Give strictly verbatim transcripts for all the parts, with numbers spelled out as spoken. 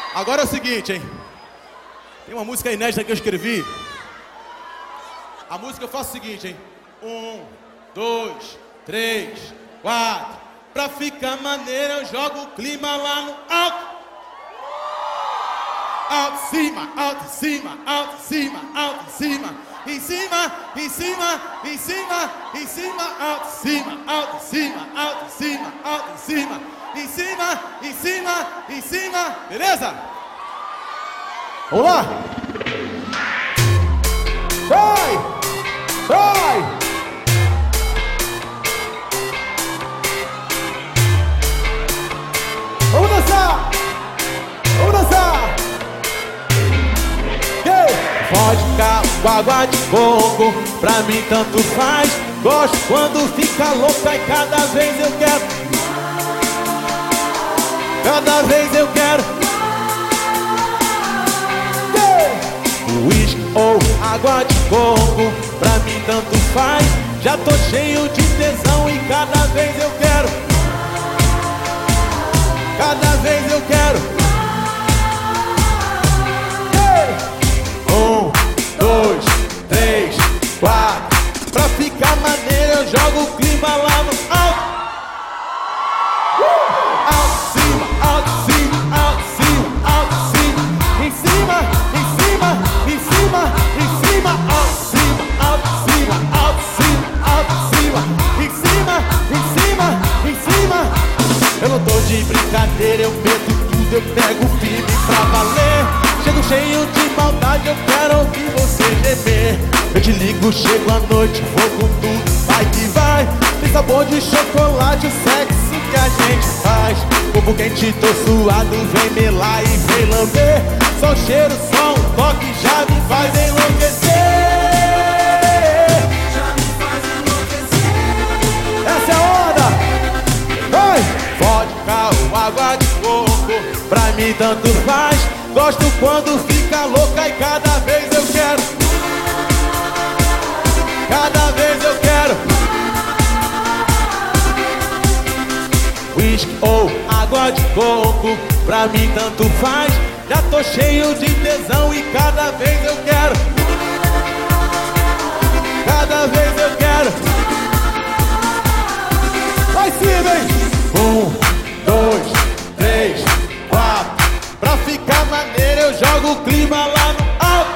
Agora é o seguinte, hein? Tem uma música inédita que eu escrevi. A música eu faço o seguinte, hein? Um, dois, três, quatro. Pra ficar maneiro eu jogo o clima lá no alto. Alto, cima, alto, cima, alto, cima, alto, cima. Em cima, em cima, em cima, em cima, alto, cima, alto, cima, alto, cima, alto, cima. Em cima, em cima, em cima. Beleza? Vamos lá! Vai! Vai! Vamos dançar! Vamos dançar! Yeah. Vodka, água de coco, pra mim tanto faz. Gosto quando fica louca e cada vez eu quero. Cada vez eu quero. Whisky ou água de coco, pra mim tanto faz. Já tô cheio de tesão e cada vez eu quero. Cada vez eu quero. Yeah. Um, dois, três, quatro. Pra ficar maneiro eu jogo o clima lá no alto. Alto, cima, alto, cima, alto, cima, alto, cima. Em cima, em cima, em cima, em cima, alto, cima, alto, cima, alto, cima, alto, cima. Em cima, em cima, em cima. Eu não tô de brincadeira, eu meto tudo, eu pego firme pra valer. Chego cheio de maldade, eu quero ouvir você gemer. Eu te ligo, chego à noite, vou com tudo, vai que vai. Tem sabor de chocolate, o sexo que a gente faz. Corpo quente, tô suado, vem melar e vem lamber. Só o cheiro, só um toque já me faz enlouquecer. Já me faz enlouquecer. Essa é a onda! Vai! Vodka ou água de coco, pra mim tanto faz. Gosto quando fica louca e cada vez eu quero. Cada vez eu quero. Whisky ou água de coco, pra mim tanto faz. Já tô cheio de tesão e cada vez eu quero. Cada vez eu quero. Vai sim, vem! Um, dois, três, quatro. Pra ficar maneiro eu jogo o clima lá no alto.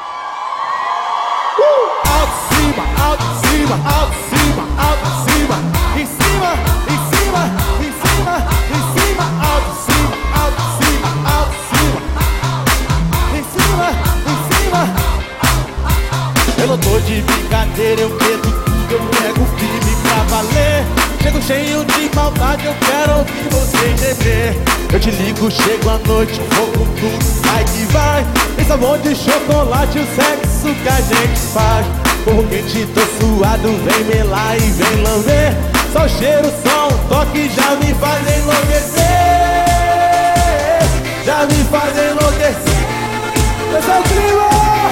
Uh! Alto, cima, alto, cima, alto, cima, alto, cima. Em cima, em cima, em cima, em cima, alto, cima, alto, cima, alto, cima. Em cima, em cima. Eu não tô de brincadeira, eu meto tudo, eu pego firme pra valer. Chego cheio de maldade, eu quero ouvir você gemer. Eu te ligo, chego à noite, vou com tudo, vai que vai. Tem sabor de chocolate, o sexo que a gente faz. Corro quente, tô suado, vem melar e vem lamber. Só o cheiro, só um toque já me faz enlouquecer. Já me faz enlouquecer. Esse é o clima!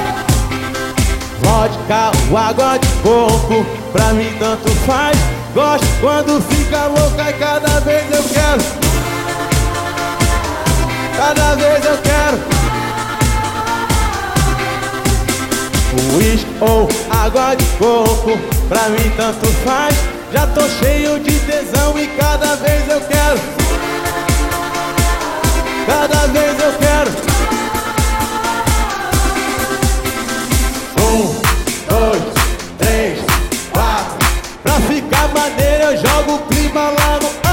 Vodka ou água de coco, pra mim tanto faz. Gosto quando fica louca e cada vez eu quero. Cada vez eu quero. Whisky ou água de coco, pra mim tanto faz. Já tô cheio de tesão e cada vez eu quero. Cada vez eu quero. Um, dois, três, quatro. Pra ficar maneiro eu jogo o clima lá no